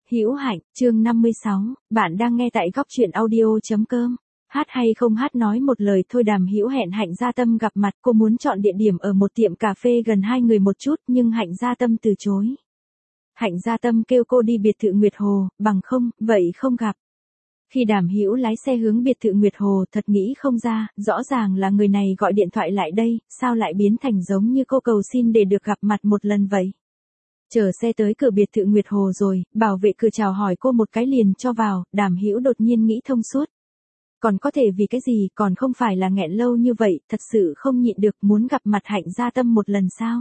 Hữu Hạnh, chương 56, bạn đang nghe tại góc truyện audio.com. Hát hay không hát nói một lời thôi. Đàm Hữu hẹn Hạnh Gia Tâm gặp mặt, cô muốn chọn địa điểm ở một tiệm cà phê gần hai người một chút nhưng Hạnh Gia Tâm từ chối. Hạnh Gia Tâm kêu cô đi biệt thự Nguyệt Hồ, bằng không, vậy không gặp. Khi Đàm Hữu lái xe hướng biệt thự Nguyệt Hồ thật nghĩ không ra, rõ ràng là người này gọi điện thoại lại đây, sao lại biến thành giống như cô cầu xin để được gặp mặt một lần vậy. Chờ xe tới cửa biệt thự Nguyệt Hồ rồi, bảo vệ cửa chào hỏi cô một cái liền cho vào, Đàm Hữu đột nhiên nghĩ thông suốt. Còn có thể vì cái gì, còn không phải là nghẹn lâu như vậy, thật sự không nhịn được muốn gặp mặt Hạnh Gia Tâm một lần sao.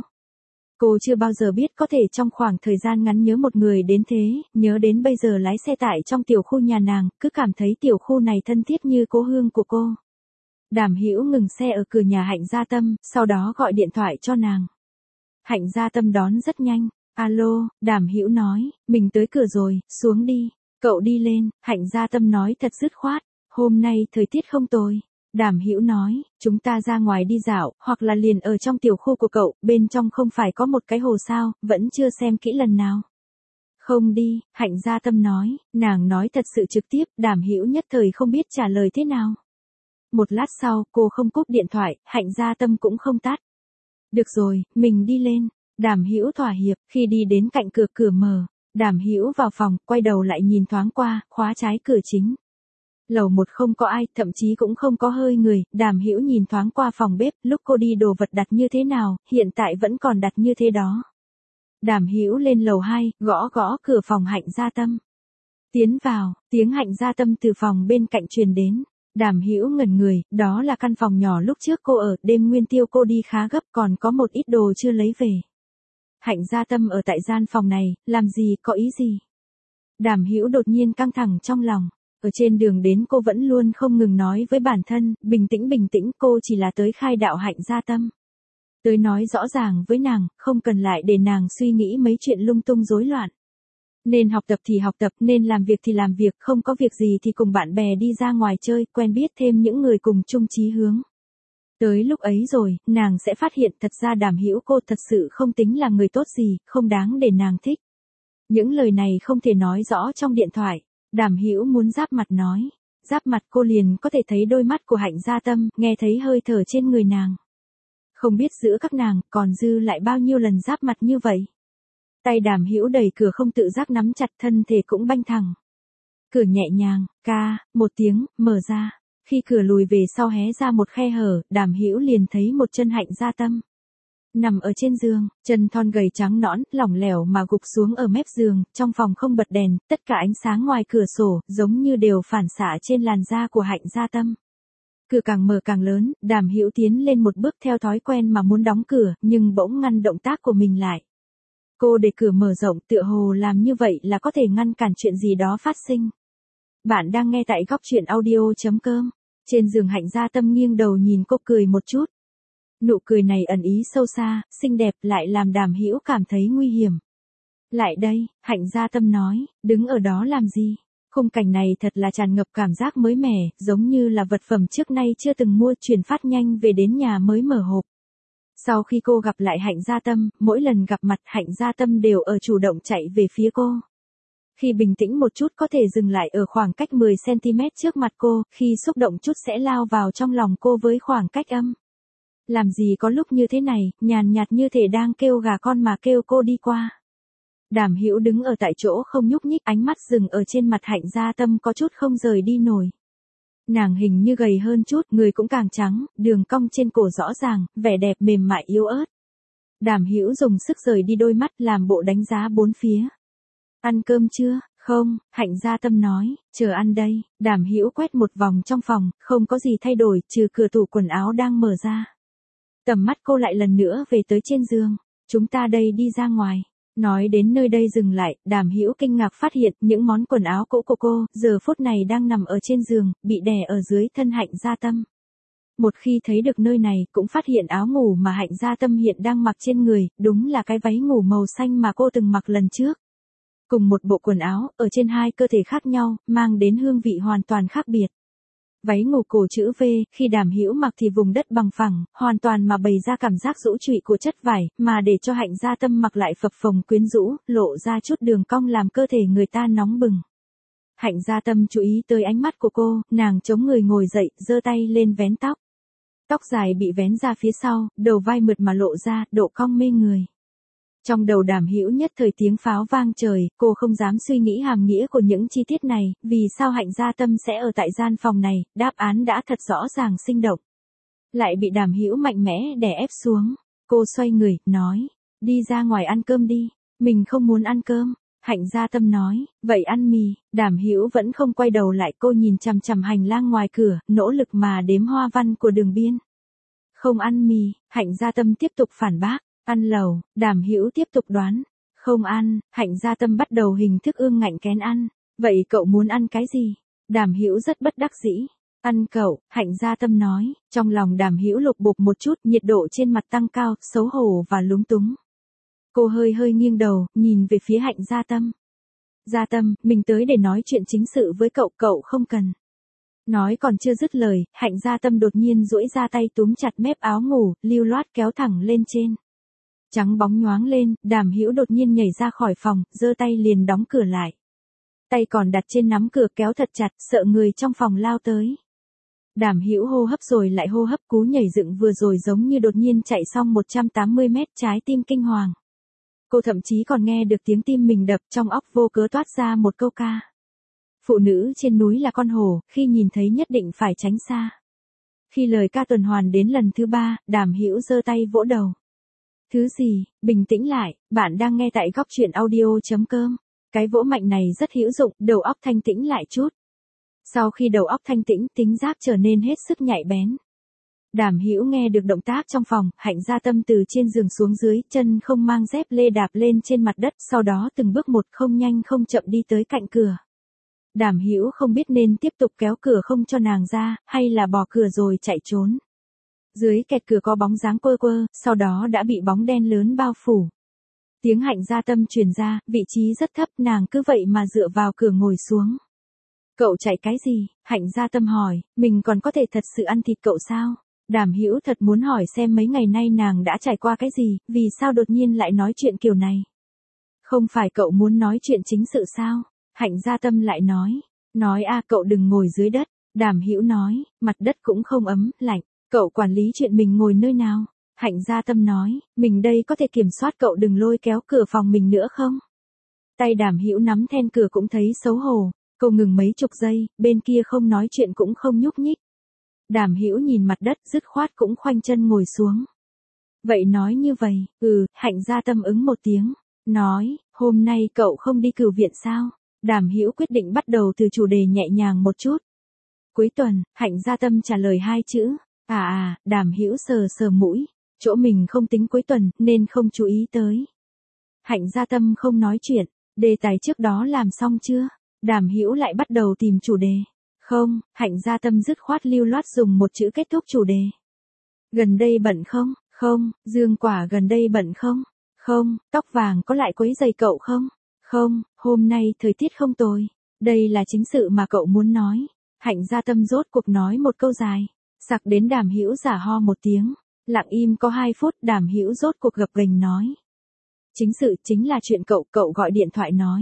Cô chưa bao giờ biết có thể trong khoảng thời gian ngắn nhớ một người đến thế, nhớ đến bây giờ lái xe tải trong tiểu khu nhà nàng, cứ cảm thấy tiểu khu này thân thiết như cố hương của cô. Đàm Hữu ngừng xe ở cửa nhà Hạnh Gia Tâm, sau đó gọi điện thoại cho nàng. Hạnh Gia Tâm đón rất nhanh. Alo, Đàm Hữu nói, mình tới cửa rồi, xuống đi. Cậu đi lên, Hạnh Gia Tâm nói thật dứt khoát, hôm nay thời tiết không tồi. Đàm Hữu nói, chúng ta ra ngoài đi dạo, hoặc là liền ở trong tiểu khu của cậu, bên trong không phải có một cái hồ sao, vẫn chưa xem kỹ lần nào. Không đi, Hạnh Gia Tâm nói, nàng nói thật sự trực tiếp, Đàm Hữu nhất thời không biết trả lời thế nào. Một lát sau, cô không cúp điện thoại, Hạnh Gia Tâm cũng không tắt. Được rồi, mình đi lên. Đàm Hữu thỏa hiệp, khi đi đến cạnh cửa, cửa mở, Đàm Hữu vào phòng, quay đầu lại nhìn thoáng qua, khóa trái cửa chính. Lầu 1 không có ai, thậm chí cũng không có hơi người, Đàm Hữu nhìn thoáng qua phòng bếp, lúc cô đi đồ vật đặt như thế nào, hiện tại vẫn còn đặt như thế đó. Đàm Hữu lên lầu 2, gõ gõ cửa phòng Hạnh Gia Tâm. Tiến vào, tiếng Hạnh Gia Tâm từ phòng bên cạnh truyền đến. Đàm Hữu ngẩn người, đó là căn phòng nhỏ lúc trước cô ở, đêm nguyên tiêu cô đi khá gấp, còn có một ít đồ chưa lấy về. Hạnh Gia Tâm ở tại gian phòng này, làm gì, có ý gì? Đàm Hữu đột nhiên căng thẳng trong lòng. Ở trên đường đến cô vẫn luôn không ngừng nói với bản thân, bình tĩnh, cô chỉ là tới khai đạo Hạnh Gia Tâm. Tới nói rõ ràng với nàng, không cần lại để nàng suy nghĩ mấy chuyện lung tung rối loạn. Nên học tập thì học tập, nên làm việc thì làm việc, không có việc gì thì cùng bạn bè đi ra ngoài chơi, quen biết thêm những người cùng chung chí hướng. Tới lúc ấy rồi, nàng sẽ phát hiện thật ra Đàm Hữu cô thật sự không tính là người tốt gì, không đáng để nàng thích. Những lời này không thể nói rõ trong điện thoại. Đàm Hữu muốn giáp mặt nói. Giáp mặt cô liền có thể thấy đôi mắt của Hạnh Gia Tâm, nghe thấy hơi thở trên người nàng. Không biết giữa các nàng, còn dư lại bao nhiêu lần giáp mặt như vậy. Tay Đàm Hữu đẩy cửa không tự giác nắm chặt, thân thể cũng banh thẳng. Cửa nhẹ nhàng, ca, một tiếng, mở ra. Khi cửa lùi về sau hé ra một khe hở, Đàm Hữu liền thấy một chân Hạnh Gia Tâm. Nằm ở trên giường, chân thon gầy trắng nõn, lỏng lẻo mà gục xuống ở mép giường, trong phòng không bật đèn, tất cả ánh sáng ngoài cửa sổ, giống như đều phản xạ trên làn da của Hạnh Gia Tâm. Cửa càng mở càng lớn, Đàm Hữu tiến lên một bước theo thói quen mà muốn đóng cửa, nhưng bỗng ngăn động tác của mình lại. Cô để cửa mở rộng, tựa hồ làm như vậy là có thể ngăn cản chuyện gì đó phát sinh. Bạn đang nghe tại góc truyện audio.com. Trên giường Hạnh Gia Tâm nghiêng đầu nhìn cô cười một chút. Nụ cười này ẩn ý sâu xa, xinh đẹp, lại làm Đàm Hữu cảm thấy nguy hiểm. Lại đây, Hạnh Gia Tâm nói, đứng ở đó làm gì? Khung cảnh này thật là tràn ngập cảm giác mới mẻ, giống như là vật phẩm trước nay chưa từng mua, chuyển phát nhanh về đến nhà mới mở hộp. Sau khi cô gặp lại Hạnh Gia Tâm, mỗi lần gặp mặt Hạnh Gia Tâm đều ở chủ động chạy về phía cô. Khi bình tĩnh một chút có thể dừng lại ở khoảng cách 10cm trước mặt cô, khi xúc động chút sẽ lao vào trong lòng cô với khoảng cách âm. Làm gì có lúc như thế này, nhàn nhạt như thể đang kêu gà con mà kêu cô đi qua. Đàm Hữu đứng ở tại chỗ không nhúc nhích, ánh mắt dừng ở trên mặt Hạnh Gia Tâm có chút không rời đi nổi. Nàng hình như gầy hơn chút, người cũng càng trắng, đường cong trên cổ rõ ràng, vẻ đẹp mềm mại yếu ớt. Đàm Hữu dùng sức rời đi đôi mắt, làm bộ đánh giá bốn phía. Ăn cơm chưa? Không, Hạnh Gia Tâm nói, chờ ăn đây. Đàm Hữu quét một vòng trong phòng, không có gì thay đổi, trừ cửa tủ quần áo đang mở ra. Tầm mắt cô lại lần nữa về tới trên giường. Chúng ta đây đi ra ngoài. Nói đến nơi đây dừng lại, Đàm Hữu kinh ngạc phát hiện những món quần áo cũ của cô, giờ phút này đang nằm ở trên giường, bị đè ở dưới thân Hạnh Gia Tâm. Một khi thấy được nơi này, cũng phát hiện áo ngủ mà Hạnh Gia Tâm hiện đang mặc trên người, đúng là cái váy ngủ màu xanh mà cô từng mặc lần trước. Cùng một bộ quần áo, ở trên hai cơ thể khác nhau, mang đến hương vị hoàn toàn khác biệt. Váy ngủ cổ chữ V, khi Đàm Hữu mặc thì vùng đất bằng phẳng, hoàn toàn mà bày ra cảm giác rũ trụy của chất vải, mà để cho Hạnh Gia Tâm mặc lại phập phồng quyến rũ, lộ ra chút đường cong làm cơ thể người ta nóng bừng. Hạnh Gia Tâm chú ý tới ánh mắt của cô, nàng chống người ngồi dậy, giơ tay lên vén tóc. Tóc dài bị vén ra phía sau, đầu vai mượt mà lộ ra, độ cong mê người. Trong đầu Đàm Hữu nhất thời tiếng pháo vang trời, cô không dám suy nghĩ hàm nghĩa của những chi tiết này, vì sao Hạnh Gia Tâm sẽ ở tại gian phòng này, đáp án đã thật rõ ràng sinh động. Lại bị Đàm Hữu mạnh mẽ đè ép xuống. Cô xoay người, nói, đi ra ngoài ăn cơm đi, mình không muốn ăn cơm. Hạnh Gia Tâm nói, vậy ăn mì. Đàm Hữu vẫn không quay đầu lại, cô nhìn chằm chằm hành lang ngoài cửa, nỗ lực mà đếm hoa văn của đường biên. Không ăn mì. Hạnh Gia Tâm tiếp tục phản bác. Ăn lẩu. Đàm Hữu tiếp tục đoán. Không ăn. Hạnh Gia Tâm bắt đầu hình thức ương ngạnh kén ăn. Vậy cậu muốn ăn cái gì? Đàm Hữu rất bất đắc dĩ. Ăn cậu. Hạnh Gia Tâm nói. Trong lòng Đàm Hữu lục bục một chút, nhiệt độ trên mặt tăng cao, xấu hổ và lúng túng. Cô hơi nghiêng đầu, nhìn về phía Hạnh Gia Tâm. Gia Tâm, mình tới để nói chuyện chính sự với cậu, cậu không cần. Nói còn chưa dứt lời, Hạnh Gia Tâm đột nhiên duỗi ra tay túm chặt mép áo ngủ, lưu loát kéo thẳng lên trên. Trắng bóng nhoáng lên, Đàm Hữu đột nhiên nhảy ra khỏi phòng, giơ tay liền đóng cửa lại. Tay còn đặt trên nắm cửa kéo thật chặt, sợ người trong phòng lao tới. Đàm Hữu hô hấp rồi lại hô hấp, cú nhảy dựng vừa rồi giống như đột nhiên chạy xong 180 mét, trái tim kinh hoàng. Cô thậm chí còn nghe được tiếng tim mình đập, trong óc vô cớ toát ra một câu ca. Phụ nữ trên núi là con hổ, khi nhìn thấy nhất định phải tránh xa. Khi lời ca tuần hoàn đến lần thứ 3, Đàm Hữu giơ tay vỗ đầu. Thứ gì? Bình tĩnh lại, bạn đang nghe tại góc truyện audio.com. Cái vỗ mạnh này rất hữu dụng, đầu óc thanh tĩnh lại chút. Sau khi đầu óc thanh tĩnh, tính giác trở nên hết sức nhạy bén. Đàm Hữu nghe được động tác trong phòng, Hạnh Gia Tâm từ trên giường xuống dưới, chân không mang dép lê đạp lên trên mặt đất, sau đó từng bước một không nhanh không chậm đi tới cạnh cửa. Đàm Hữu không biết nên tiếp tục kéo cửa không cho nàng ra, hay là bỏ cửa rồi chạy trốn. Dưới kẹt cửa có bóng dáng quơ quơ, sau đó đã bị bóng đen lớn bao phủ. Tiếng Hạnh Gia Tâm truyền ra, vị trí rất thấp, nàng cứ vậy mà dựa vào cửa ngồi xuống. Cậu chạy cái gì? Hạnh Gia Tâm hỏi, mình còn có thể thật sự ăn thịt cậu sao? Đàm Hữu thật muốn hỏi xem mấy ngày nay nàng đã trải qua cái gì, vì sao đột nhiên lại nói chuyện kiểu này. Không phải cậu muốn nói chuyện chính sự sao? Hạnh Gia Tâm lại nói cậu đừng ngồi dưới đất. Đàm Hữu nói, mặt đất cũng không ấm, lạnh, cậu quản lý chuyện mình ngồi nơi nào? Hạnh Gia Tâm nói, mình đây có thể kiểm soát, cậu đừng lôi kéo cửa phòng mình nữa không? Tay Đàm Hữu nắm then cửa cũng thấy xấu hổ, cô ngừng mấy chục giây, bên kia không nói chuyện cũng không nhúc nhích. Đàm Hữu nhìn mặt đất, dứt khoát cũng khoanh chân ngồi xuống. Vậy nói như vậy, Hạnh Gia Tâm ứng một tiếng, nói, hôm nay cậu không đi cửu viện sao? Đàm Hữu quyết định bắt đầu từ chủ đề nhẹ nhàng một chút. Cuối tuần, Hạnh Gia Tâm trả lời 2 chữ. Đàm Hữu sờ mũi, chỗ mình không tính cuối tuần, nên không chú ý tới. Hạnh Gia Tâm không nói chuyện, đề tài trước đó làm xong chưa? Đàm Hữu lại bắt đầu tìm chủ đề. Không, Hạnh Gia Tâm dứt khoát lưu loát dùng một chữ kết thúc chủ đề. Gần đây bận không? Không. Dương Quả gần đây bận không? Không. Tóc vàng có lại quấy rầy cậu không? Không. Hôm nay thời tiết không tồi. Đây là chính sự mà cậu muốn nói. Hạnh Gia Tâm rốt cuộc nói một câu dài. Sặc đến Đàm Hữu giả ho một tiếng. Lặng im có 2 phút, Đàm Hữu rốt cuộc gập ghềnh nói. Chính sự chính là chuyện cậu gọi điện thoại nói.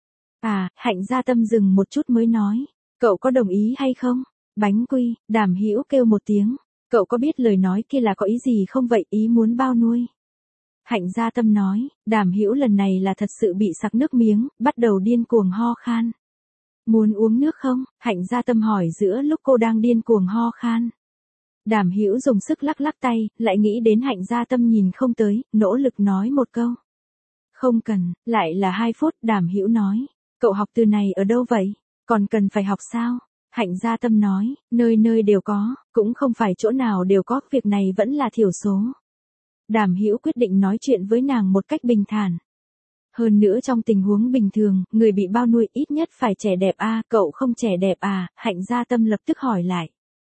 Hạnh Gia Tâm dừng một chút mới nói. Cậu có đồng ý hay không? Bánh quy. Đàm Hữu kêu một tiếng. Cậu có biết lời nói kia là có ý gì không vậy, ý muốn bao nuôi? Hạnh Gia Tâm nói, Đàm Hữu lần này là thật sự bị sặc nước miếng, bắt đầu điên cuồng ho khan. Muốn uống nước không? Hạnh Gia Tâm hỏi giữa lúc cô đang điên cuồng ho khan. Đàm Hữu dùng sức lắc lắc tay, lại nghĩ đến Hạnh Gia Tâm nhìn không tới, nỗ lực nói một câu. Không cần. Lại là 2 phút, Đàm Hữu nói. Cậu học từ này ở đâu vậy? Còn cần phải học sao? Hạnh Gia Tâm nói, nơi nơi đều có, cũng không phải chỗ nào đều có, việc này vẫn là thiểu số. Đàm Hữu quyết định nói chuyện với nàng một cách bình thản. Hơn nữa trong tình huống bình thường, người bị bao nuôi ít nhất phải trẻ đẹp cậu không trẻ đẹp Hạnh Gia Tâm lập tức hỏi lại.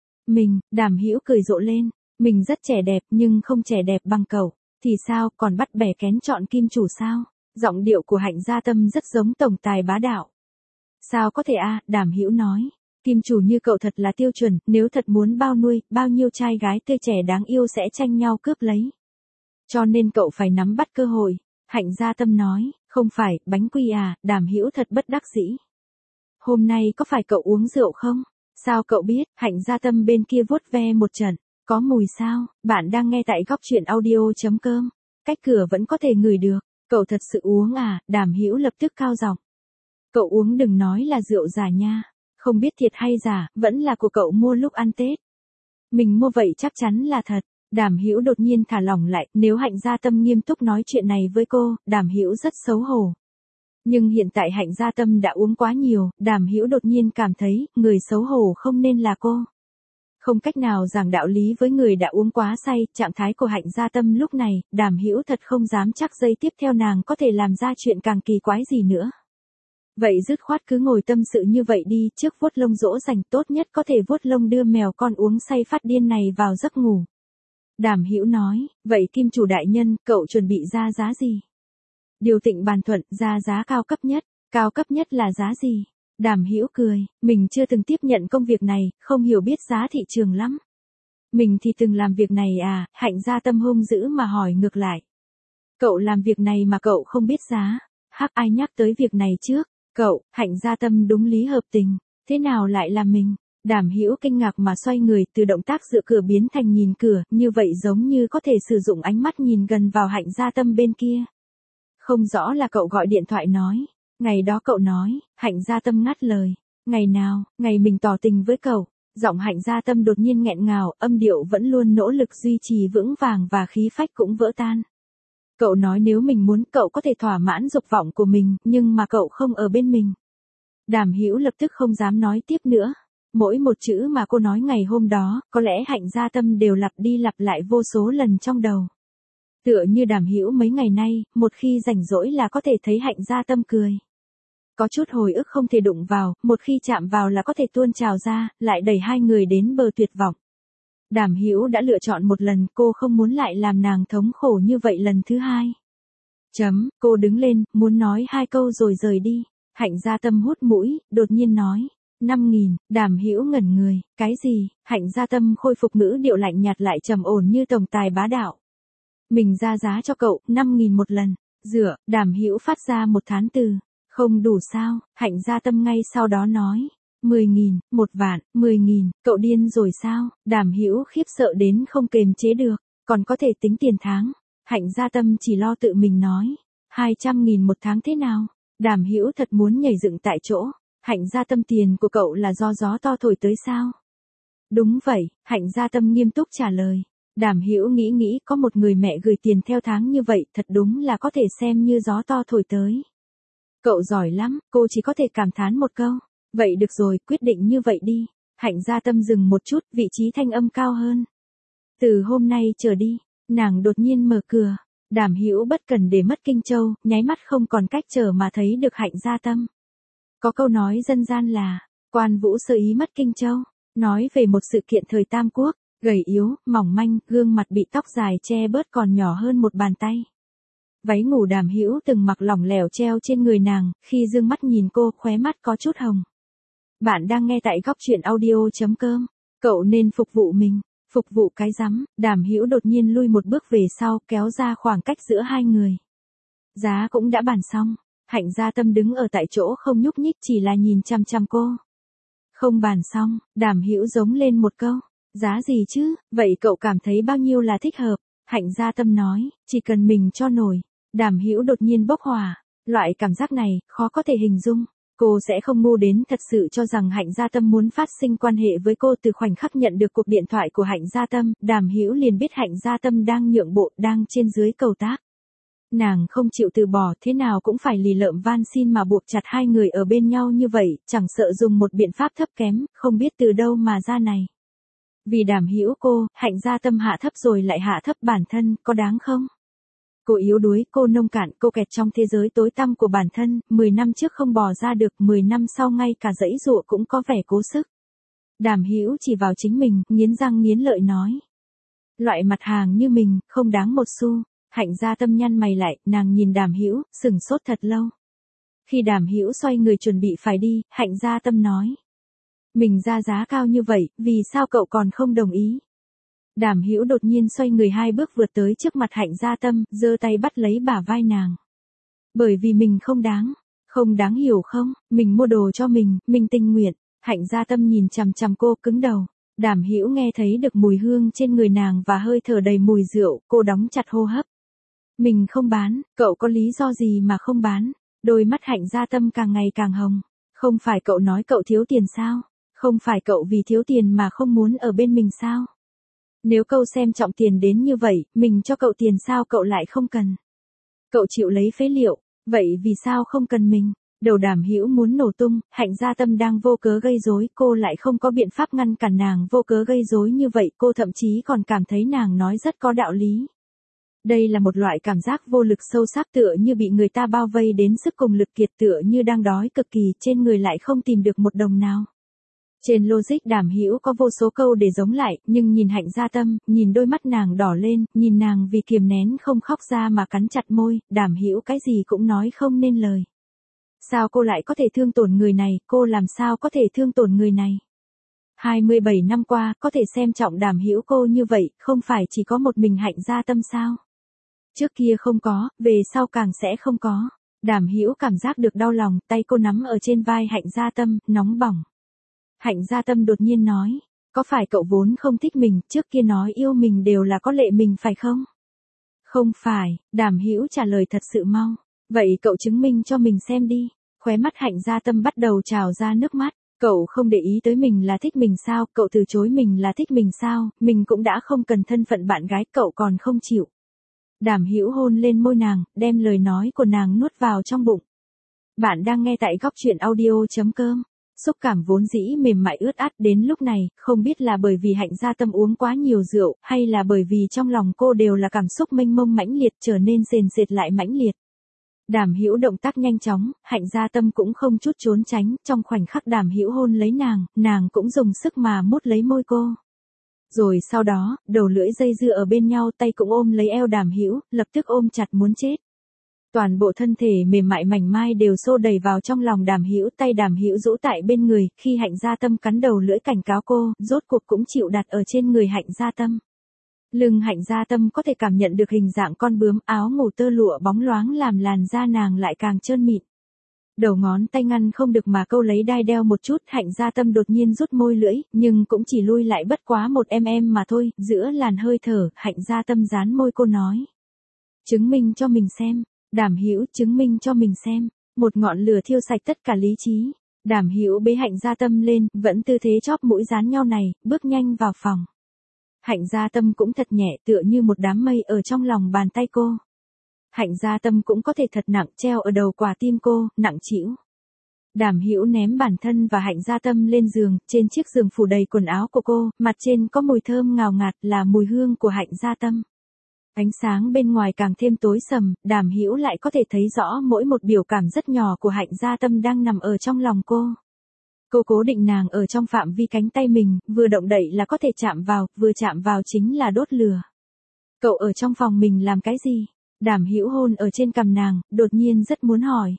Đàm Hữu cười rộ lên, mình rất trẻ đẹp nhưng không trẻ đẹp bằng cậu, thì sao, còn bắt bẻ kén chọn kim chủ sao? Giọng điệu của Hạnh Gia Tâm rất giống tổng tài bá đạo. Sao có thể Đàm Hữu nói. Kim chủ như cậu thật là tiêu chuẩn, nếu thật muốn bao nuôi, bao nhiêu trai gái tươi trẻ đáng yêu sẽ tranh nhau cướp lấy. Cho nên cậu phải nắm bắt cơ hội. Hạnh Gia Tâm nói, không phải, bánh quy à, Đàm Hữu thật bất đắc dĩ. Hôm nay có phải cậu uống rượu không? Sao cậu biết? Hạnh Gia Tâm bên kia vuốt ve một trận. Có mùi sao? Bạn đang nghe tại góc truyện audio.com. Cách cửa vẫn có thể ngửi được. Cậu thật sự uống à? Đàm Hữu lập tức cao giọng. Cậu uống đừng nói là rượu giả nha. Không biết thiệt hay giả, vẫn là của cậu mua lúc ăn Tết. Mình mua vậy chắc chắn là thật. Đàm Hữu đột nhiên thả lỏng lại, nếu Hạnh Gia Tâm nghiêm túc nói chuyện này với cô, Đàm Hữu rất xấu hổ. Nhưng hiện tại Hạnh Gia Tâm đã uống quá nhiều, Đàm Hữu đột nhiên cảm thấy, người xấu hổ không nên là cô. Không cách nào giảng đạo lý với người đã uống quá say, trạng thái của Hạnh Gia Tâm lúc này, Đàm Hữu thật không dám chắc giây tiếp theo nàng có thể làm ra chuyện càng kỳ quái gì nữa. Vậy dứt khoát cứ ngồi tâm sự như vậy đi, trước vuốt lông dỗ dành tốt nhất có thể vuốt lông đưa mèo con uống say phát điên này vào giấc ngủ. Đàm Hữu nói, vậy Kim chủ đại nhân, cậu chuẩn bị ra giá gì? Điều Tịnh bàn thuận, ra giá cao cấp nhất là giá gì? Đàm Hữu cười, mình chưa từng tiếp nhận công việc này, không hiểu biết giá thị trường lắm. Mình thì từng làm việc này à? Hạnh Gia Tâm hung dữ mà hỏi ngược lại. Cậu làm việc này mà cậu không biết giá? Hắc, ai nhắc tới việc này trước? Cậu. Hạnh Gia Tâm đúng lý hợp tình, thế nào lại là mình? Đàm Hữu kinh ngạc mà xoay người, từ động tác dựa cửa biến thành nhìn cửa, như vậy giống như có thể sử dụng ánh mắt nhìn gần vào Hạnh Gia Tâm bên kia. Không rõ là cậu gọi điện thoại nói. Ngày đó cậu nói. Hạnh Gia Tâm ngắt lời. Ngày nào? Ngày mình tỏ tình với cậu. Giọng Hạnh Gia Tâm đột nhiên nghẹn ngào, âm điệu vẫn luôn nỗ lực duy trì vững vàng và khí phách cũng vỡ tan. Cậu nói nếu mình muốn cậu có thể thỏa mãn dục vọng của mình, nhưng mà cậu không ở bên mình. Đàm Hữu lập tức không dám nói tiếp nữa. Mỗi một chữ mà cô nói ngày hôm đó, có lẽ Hạnh Gia Tâm đều lặp đi lặp lại vô số lần trong đầu. Tựa như Đàm Hữu mấy ngày nay, một khi rảnh rỗi là có thể thấy Hạnh Gia Tâm cười. Có chút hồi ức không thể đụng vào, một khi chạm vào là có thể tuôn trào ra, lại đẩy hai người đến bờ tuyệt vọng. Đàm Hữu đã lựa chọn một lần, cô không muốn lại làm nàng thống khổ như vậy lần thứ hai. Cô đứng lên, muốn nói hai câu rồi rời đi. Hạnh Gia Tâm hút mũi, đột nhiên nói. 5.000, Đàm Hữu ngẩn người, cái gì? Hạnh Gia Tâm khôi phục ngữ điệu lạnh nhạt lại trầm ổn như tổng tài bá đạo. Mình ra giá cho cậu, 5.000 một lần. Đàm Hữu phát ra một thán từ. Không đủ sao? Hạnh Gia Tâm ngay sau đó nói. 10.000, 1 vạn, 10.000, cậu điên rồi sao? Đàm Hữu khiếp sợ đến không kềm chế được, còn có thể tính tiền tháng. Hạnh Gia Tâm chỉ lo tự mình nói. 200.000 một tháng thế nào? Đàm Hữu thật muốn nhảy dựng tại chỗ. Hạnh Gia Tâm tiền của cậu là do gió to thổi tới sao? Đúng vậy, Hạnh Gia Tâm nghiêm túc trả lời. Đàm Hữu nghĩ có một người mẹ gửi tiền theo tháng như vậy thật đúng là có thể xem như gió to thổi tới. Cậu giỏi lắm, cô chỉ có thể cảm thán một câu. Vậy được rồi, quyết định như vậy đi. Hạnh Gia Tâm dừng một chút, vị trí thanh âm cao hơn. Từ hôm nay trở đi, nàng đột nhiên mở cửa. Đàm Hữu bất cần để mất Kinh Châu, nháy mắt không còn cách chờ mà thấy được Hạnh Gia Tâm. Có câu nói dân gian là, quan vũ sơ ý mất Kinh Châu, nói về một sự kiện thời Tam Quốc, gầy yếu, mỏng manh, gương mặt bị tóc dài che bớt còn nhỏ hơn một bàn tay. Váy ngủ Đàm Hữu từng mặc lỏng lẻo treo trên người nàng, khi dương mắt nhìn cô, khóe mắt có chút hồng. Bạn đang nghe tại góc truyện audio.com. Cậu nên phục vụ mình. Phục vụ cái rắm. Đàm Hữu đột nhiên lui một bước về sau, kéo ra khoảng cách giữa hai người. Giá cũng đã bàn xong. Hạnh Gia Tâm đứng ở tại chỗ không nhúc nhích, chỉ là nhìn chăm chăm cô. Không bàn xong, Đàm Hữu giống lên một câu. Giá gì chứ? Vậy cậu cảm thấy bao nhiêu là thích hợp? Hạnh Gia Tâm nói, chỉ cần mình cho nổi. Đàm Hữu đột nhiên bốc hỏa. Loại cảm giác này, khó có thể hình dung. Cô sẽ không ngu đến thật sự cho rằng Hạnh Gia Tâm muốn phát sinh quan hệ với cô. Từ khoảnh khắc nhận được cuộc điện thoại của Hạnh Gia Tâm, Đàm Hữu liền biết Hạnh Gia Tâm đang nhượng bộ, đang trên dưới cầu tác. Nàng không chịu từ bỏ, thế nào cũng phải lì lợm van xin mà buộc chặt hai người ở bên nhau như vậy, chẳng sợ dùng một biện pháp thấp kém, không biết từ đâu mà ra này. Vì Đàm Hữu cô, Hạnh Gia Tâm hạ thấp rồi lại hạ thấp bản thân, có đáng không? Cô yếu đuối, cô nông cạn, cô kẹt trong thế giới tối tăm của bản thân, 10 năm trước không bò ra được, 10 năm sau ngay cả giãy giụa cũng có vẻ cố sức. Đàm Hữu chỉ vào chính mình, nghiến răng nghiến lợi nói. Loại mặt hàng như mình, không đáng một xu. Hạnh Gia Tâm nhăn mày lại, nàng nhìn Đàm Hữu, sửng sốt thật lâu. Khi Đàm Hữu xoay người chuẩn bị phải đi, Hạnh Gia Tâm nói. Mình ra giá cao như vậy, vì sao cậu còn không đồng ý? Đàm Hữu đột nhiên xoay người 2 bước vượt tới trước mặt Hạnh Gia Tâm, giơ tay bắt lấy bả vai nàng. Bởi vì mình không đáng hiểu không, mình mua đồ cho mình tình nguyện. Hạnh Gia Tâm nhìn chằm chằm cô cứng đầu. Đàm Hữu nghe thấy được mùi hương trên người nàng và hơi thở đầy mùi rượu, cô đóng chặt hô hấp. Mình không bán, cậu có lý do gì mà không bán? Đôi mắt Hạnh Gia Tâm càng ngày càng hồng. Không phải cậu nói cậu thiếu tiền sao? Không phải cậu vì thiếu tiền mà không muốn ở bên mình sao? Nếu cậu xem trọng tiền đến như vậy, mình cho cậu tiền sao cậu lại không cần? Cậu chịu lấy phế liệu, vậy vì sao không cần mình? Đầu Đàm Hữu muốn nổ tung, Hạnh Gia Tâm đang vô cớ gây rối, cô lại không có biện pháp ngăn cản nàng vô cớ gây rối như vậy, cô thậm chí còn cảm thấy nàng nói rất có đạo lý. Đây là một loại cảm giác vô lực sâu sắc, tựa như bị người ta bao vây đến sức cùng lực kiệt, tựa như đang đói cực kỳ, trên người lại không tìm được một đồng nào. Trên logic Đàm Hữu có vô số câu để giống lại, nhưng nhìn Hạnh Gia Tâm, nhìn đôi mắt nàng đỏ lên, nhìn nàng vì kiềm nén không khóc ra mà cắn chặt môi, Đàm Hữu cái gì cũng nói không nên lời. Sao cô lại có thể thương tổn người này, cô làm sao có thể thương tổn người này? 27 năm qua, có thể xem trọng Đàm Hữu cô như vậy, không phải chỉ có một mình Hạnh Gia Tâm sao? Trước kia không có, về sau càng sẽ không có. Đàm Hữu cảm giác được đau lòng, tay cô nắm ở trên vai Hạnh Gia Tâm, nóng bỏng. Hạnh Gia Tâm đột nhiên nói, có phải cậu vốn không thích mình, trước kia nói yêu mình đều là có lệ mình phải không? Không phải, Đàm Hữu trả lời thật sự mau. Vậy cậu chứng minh cho mình xem đi. Khóe mắt Hạnh Gia Tâm bắt đầu trào ra nước mắt. Cậu không để ý tới mình là thích mình sao, cậu từ chối mình là thích mình sao, mình cũng đã không cần thân phận bạn gái, cậu còn không chịu. Đàm Hữu hôn lên môi nàng, đem lời nói của nàng nuốt vào trong bụng. Bạn đang nghe tại góc truyện audio.com. Xúc cảm vốn dĩ mềm mại ướt át đến lúc này, không biết là bởi vì Hạnh Gia Tâm uống quá nhiều rượu, hay là bởi vì trong lòng cô đều là cảm xúc mênh mông mãnh liệt trở nên sền sệt lại mãnh liệt. Đàm Hữu động tác nhanh chóng, Hạnh Gia Tâm cũng không chút trốn tránh, trong khoảnh khắc Đàm Hữu hôn lấy nàng cũng dùng sức mà mút lấy môi cô. Rồi sau đó, đầu lưỡi dây dưa ở bên nhau, tay cũng ôm lấy eo Đàm Hữu, lập tức ôm chặt muốn chết. Toàn bộ thân thể mềm mại mảnh mai đều xô đẩy vào trong lòng Đàm Hữu, tay Đàm Hữu rũ tại bên người, khi Hạnh Gia Tâm cắn đầu lưỡi cảnh cáo cô, rốt cuộc cũng chịu đặt ở trên người Hạnh Gia Tâm. Lưng Hạnh Gia Tâm có thể cảm nhận được hình dạng con bướm, áo ngủ tơ lụa bóng loáng làm làn da nàng lại càng trơn mịn. Đầu ngón tay ngăn không được mà câu lấy đai đeo một chút, Hạnh Gia Tâm đột nhiên rút môi lưỡi, nhưng cũng chỉ lui lại bất quá 1 mm mà thôi, giữa làn hơi thở, Hạnh Gia Tâm dán môi cô nói. Chứng minh cho mình xem. Đàm Hữu chứng minh cho mình xem. Một ngọn lửa thiêu sạch tất cả lý trí. Đàm Hữu bế Hạnh Gia Tâm lên, vẫn tư thế chóp mũi dán nhau này, bước nhanh vào phòng. Hạnh Gia Tâm cũng thật nhẹ, tựa như một đám mây ở trong lòng bàn tay cô. Hạnh Gia Tâm cũng có thể thật nặng, treo ở đầu quả tim cô, nặng trĩu. Đàm Hữu ném bản thân và Hạnh Gia Tâm lên giường, trên chiếc giường phủ đầy quần áo của cô, mặt trên có mùi thơm ngào ngạt là mùi hương của Hạnh Gia Tâm. Ánh sáng bên ngoài càng thêm tối sầm, Đàm Hữu lại có thể thấy rõ mỗi một biểu cảm rất nhỏ của Hạnh Gia Tâm đang nằm ở trong lòng cô. Cô cố định nàng ở trong phạm vi cánh tay mình, vừa động đậy là có thể chạm vào, vừa chạm vào chính là đốt lửa. Cậu ở trong phòng mình làm cái gì? Đàm Hữu hôn ở trên cằm nàng, đột nhiên rất muốn hỏi.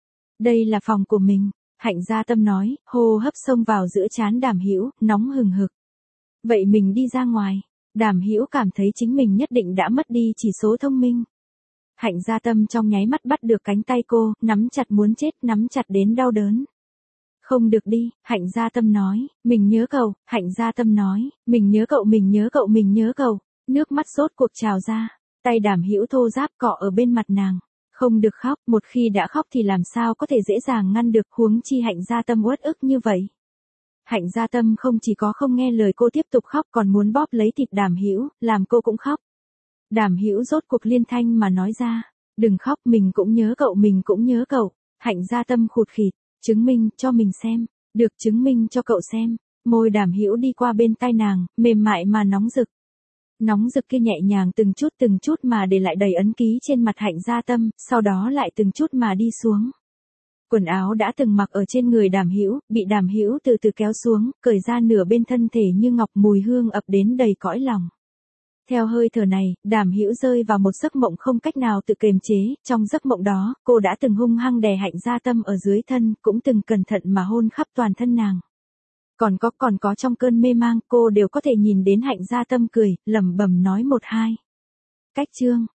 Đây là phòng của mình, Hạnh Gia Tâm nói, hô hấp xông vào giữa trán Đàm Hữu, nóng hừng hực. Vậy mình đi ra ngoài. Đàm Hữu cảm thấy chính mình nhất định đã mất đi chỉ số thông minh. Hạnh Gia Tâm trong nháy mắt bắt được cánh tay cô, nắm chặt muốn chết, nắm chặt đến đau đớn. Không được đi, Hạnh Gia Tâm nói, mình nhớ cậu, Hạnh Gia Tâm nói, mình nhớ cậu, mình nhớ cậu, mình nhớ cậu. Nước mắt rốt cuộc trào ra, tay Đàm Hữu thô ráp cọ ở bên mặt nàng. Không được khóc, một khi đã khóc thì làm sao có thể dễ dàng ngăn được, huống chi Hạnh Gia Tâm uất ức như vậy. Hạnh Gia Tâm không chỉ có không nghe lời cô tiếp tục khóc còn muốn bóp lấy thịt Đàm Hữu, làm cô cũng khóc. Đàm Hữu rốt cuộc liên thanh mà nói ra, đừng khóc, mình cũng nhớ cậu, mình cũng nhớ cậu. Hạnh Gia Tâm khụt khịt, chứng minh cho mình xem, được chứng minh cho cậu xem. Môi Đàm Hữu đi qua bên tai nàng, mềm mại mà nóng rực. Nóng rực kia nhẹ nhàng từng chút mà để lại đầy ấn ký trên mặt Hạnh Gia Tâm, sau đó lại từng chút mà đi xuống. Quần áo đã từng mặc ở trên người Đàm Hữu, bị Đàm Hữu từ từ kéo xuống, cởi ra nửa bên thân thể như ngọc, mùi hương ập đến đầy cõi lòng. Theo hơi thở này, Đàm Hữu rơi vào một giấc mộng không cách nào tự kiềm chế, trong giấc mộng đó, cô đã từng hung hăng đè Hạnh Gia Tâm ở dưới thân, cũng từng cẩn thận mà hôn khắp toàn thân nàng. Còn có trong cơn mê mang cô đều có thể nhìn đến Hạnh Gia Tâm cười, lẩm bẩm nói một hai. Cách chương